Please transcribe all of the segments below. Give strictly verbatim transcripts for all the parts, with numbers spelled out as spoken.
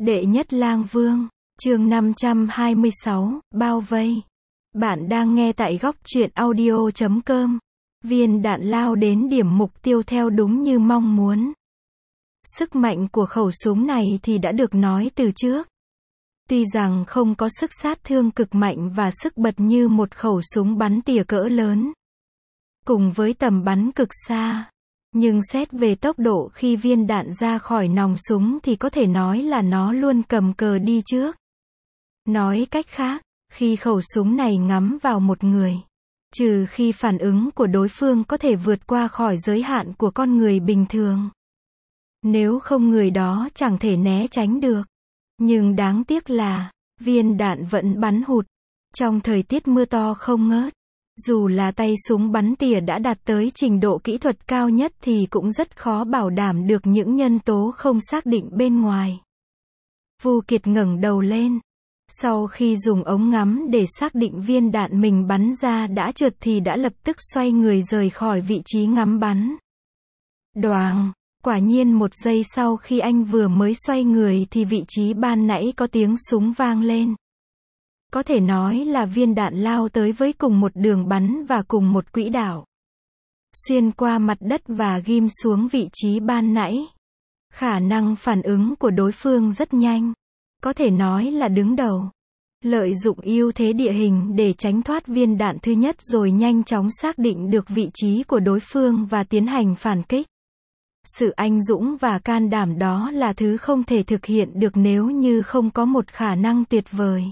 Đệ nhất lang vương, chương năm trăm hai mươi sáu, bao vây. Bạn đang nghe tại góc truyện audio chấm com. Viên đạn lao đến điểm mục tiêu theo đúng như mong muốn. Sức mạnh của khẩu súng này thì đã được nói từ trước. Tuy rằng không có sức sát thương cực mạnh và sức bật như một khẩu súng bắn tỉa cỡ lớn, cùng với tầm bắn cực xa, nhưng xét về tốc độ khi viên đạn ra khỏi nòng súng thì có thể nói là nó luôn cầm cờ đi trước. Nói cách khác, khi khẩu súng này ngắm vào một người, trừ khi phản ứng của đối phương có thể vượt qua khỏi giới hạn của con người bình thường, nếu không người đó chẳng thể né tránh được. Nhưng đáng tiếc là, viên đạn vẫn bắn hụt. Trong thời tiết mưa to không ngớt, dù là tay súng bắn tỉa đã đạt tới trình độ kỹ thuật cao nhất thì cũng rất khó bảo đảm được những nhân tố không xác định bên ngoài. Vu Kiệt ngẩng đầu lên. Sau khi dùng ống ngắm để xác định viên đạn mình bắn ra đã trượt thì đã lập tức xoay người rời khỏi vị trí ngắm bắn. Đoàng! Quả nhiên một giây sau khi anh vừa mới xoay người thì vị trí ban nãy có tiếng súng vang lên. Có thể nói là viên đạn lao tới với cùng một đường bắn và cùng một quỹ đạo, xuyên qua mặt đất và ghim xuống vị trí ban nãy. Khả năng phản ứng của đối phương rất nhanh, có thể nói là đứng đầu. Lợi dụng ưu thế địa hình để tránh thoát viên đạn thứ nhất rồi nhanh chóng xác định được vị trí của đối phương và tiến hành phản kích. Sự anh dũng và can đảm đó là thứ không thể thực hiện được nếu như không có một khả năng tuyệt vời.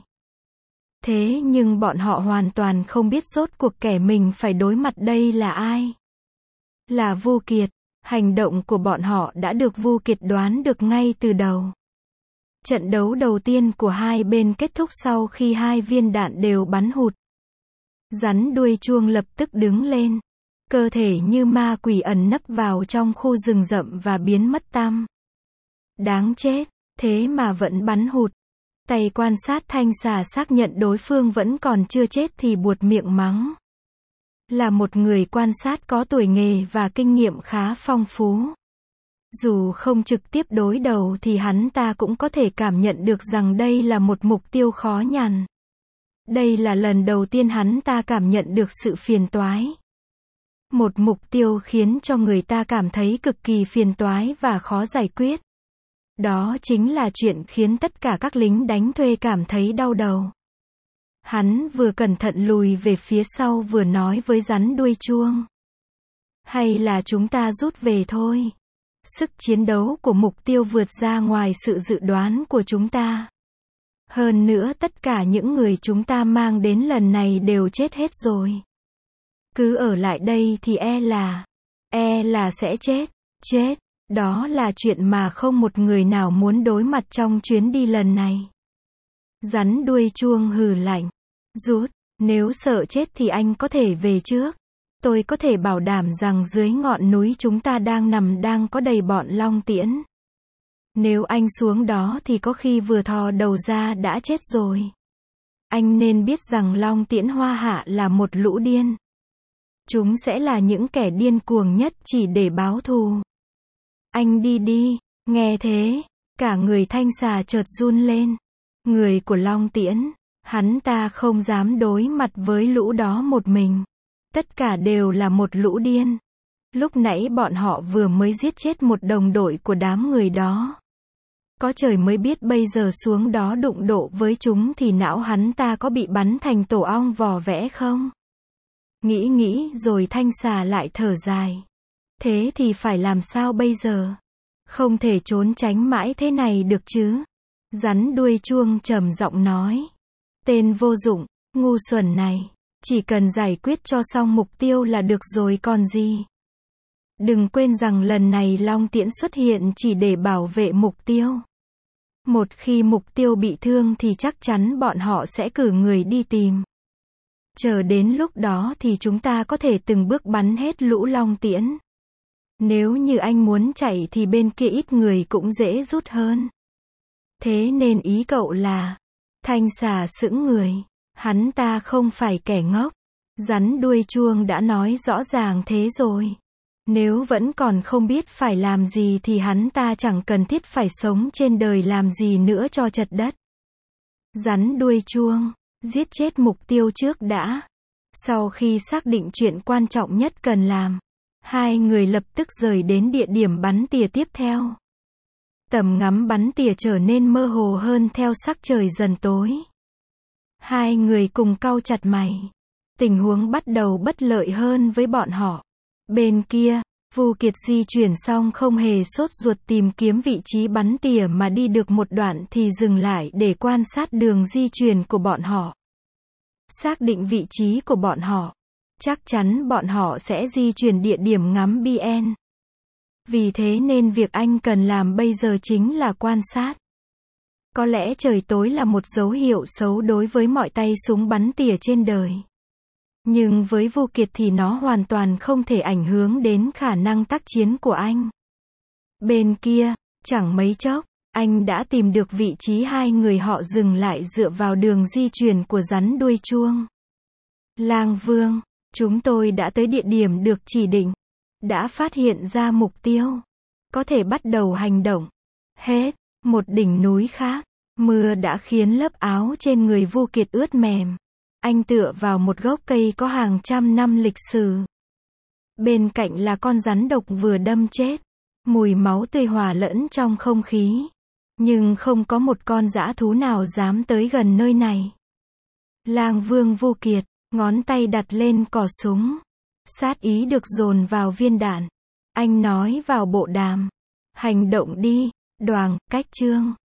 Thế nhưng bọn họ hoàn toàn không biết rốt cuộc kẻ mình phải đối mặt đây là ai. Là Vu Kiệt. Hành động của bọn họ đã được Vu Kiệt đoán được ngay từ đầu. Trận đấu đầu tiên của hai bên kết thúc sau khi hai viên đạn đều bắn hụt. Rắn đuôi chuông lập tức đứng lên. Cơ thể như ma quỷ ẩn nấp vào trong khu rừng rậm và biến mất tăm. Đáng chết, thế mà vẫn bắn hụt. Tay quan sát thanh xà xác nhận đối phương vẫn còn chưa chết thì buột miệng mắng. Là một người quan sát có tuổi nghề và kinh nghiệm khá phong phú. Dù không trực tiếp đối đầu thì hắn ta cũng có thể cảm nhận được rằng đây là một mục tiêu khó nhằn. Đây là lần đầu tiên hắn ta cảm nhận được sự phiền toái. Một mục tiêu khiến cho người ta cảm thấy cực kỳ phiền toái và khó giải quyết. Đó chính là chuyện khiến tất cả các lính đánh thuê cảm thấy đau đầu. Hắn vừa cẩn thận lùi về phía sau vừa nói với rắn đuôi chuông. Hay là chúng ta rút về thôi. Sức chiến đấu của mục tiêu vượt ra ngoài sự dự đoán của chúng ta. Hơn nữa tất cả những người chúng ta mang đến lần này đều chết hết rồi. Cứ ở lại đây thì e là, e là sẽ chết, chết. Đó là chuyện mà không một người nào muốn đối mặt trong chuyến đi lần này. Rắn đuôi chuông hừ lạnh. Rút, nếu sợ chết thì anh có thể về trước. Tôi có thể bảo đảm rằng dưới ngọn núi chúng ta đang nằm đang có đầy bọn Long Tiễn. Nếu anh xuống đó thì có khi vừa thò đầu ra đã chết rồi. Anh nên biết rằng Long Tiễn Hoa Hạ là một lũ điên. Chúng sẽ là những kẻ điên cuồng nhất chỉ để báo thù. Anh đi đi, nghe thế, cả người thanh xà chợt run lên. Người của Long Tiễn, hắn ta không dám đối mặt với lũ đó một mình. Tất cả đều là một lũ điên. Lúc nãy bọn họ vừa mới giết chết một đồng đội của đám người đó. Có trời mới biết bây giờ xuống đó đụng độ với chúng thì não hắn ta có bị bắn thành tổ ong vò vẽ không? Nghĩ nghĩ rồi thanh xà lại thở dài. Thế thì phải làm sao bây giờ? Không thể trốn tránh mãi thế này được chứ? Rắn đuôi chuông trầm giọng nói. Tên vô dụng, ngu xuẩn này. Chỉ cần giải quyết cho xong mục tiêu là được rồi còn gì. Đừng quên rằng lần này Long Tiễn xuất hiện chỉ để bảo vệ mục tiêu. Một khi mục tiêu bị thương thì chắc chắn bọn họ sẽ cử người đi tìm. Chờ đến lúc đó thì chúng ta có thể từng bước bắn hết lũ Long Tiễn. Nếu như anh muốn chạy thì bên kia ít người cũng dễ rút hơn. Thế nên ý cậu là, thanh xà sững người, hắn ta không phải kẻ ngốc. Rắn đuôi chuông đã nói rõ ràng thế rồi. Nếu vẫn còn không biết phải làm gì thì hắn ta chẳng cần thiết phải sống trên đời làm gì nữa cho chật đất. Rắn đuôi chuông, giết chết mục tiêu trước đã. Sau khi xác định chuyện quan trọng nhất cần làm, hai người lập tức rời đến địa điểm bắn tỉa tiếp theo. Tầm ngắm bắn tỉa trở nên mơ hồ hơn theo sắc trời dần tối. Hai người cùng cau chặt mày. Tình huống bắt đầu bất lợi hơn với bọn họ. Bên kia, Vu Kiệt di chuyển xong không hề sốt ruột tìm kiếm vị trí bắn tỉa mà đi được một đoạn thì dừng lại để quan sát đường di chuyển của bọn họ. Xác định vị trí của bọn họ. Chắc chắn bọn họ sẽ di chuyển địa điểm ngắm bê en. Vì thế nên việc anh cần làm bây giờ chính là quan sát. Có lẽ trời tối là một dấu hiệu xấu đối với mọi tay súng bắn tỉa trên đời. Nhưng với Vu Kiệt thì nó hoàn toàn không thể ảnh hưởng đến khả năng tác chiến của anh. Bên kia, chẳng mấy chốc, anh đã tìm được vị trí hai người họ dừng lại dựa vào đường di chuyển của rắn đuôi chuông. Lang Vương, chúng tôi đã tới địa điểm được chỉ định. Đã phát hiện ra mục tiêu. Có thể bắt đầu hành động. Hết, một đỉnh núi khác. Mưa đã khiến lớp áo trên người Vu Kiệt ướt mềm. Anh tựa vào một gốc cây có hàng trăm năm lịch sử. Bên cạnh là con rắn độc vừa đâm chết. Mùi máu tươi hòa lẫn trong không khí. Nhưng không có một con dã thú nào dám tới gần nơi này. Lang Vương Vu Kiệt, ngón tay đặt lên cò súng. Sát ý được dồn vào viên đạn. Anh nói vào bộ đàm. Hành động đi, Đoàng, Cách Trương.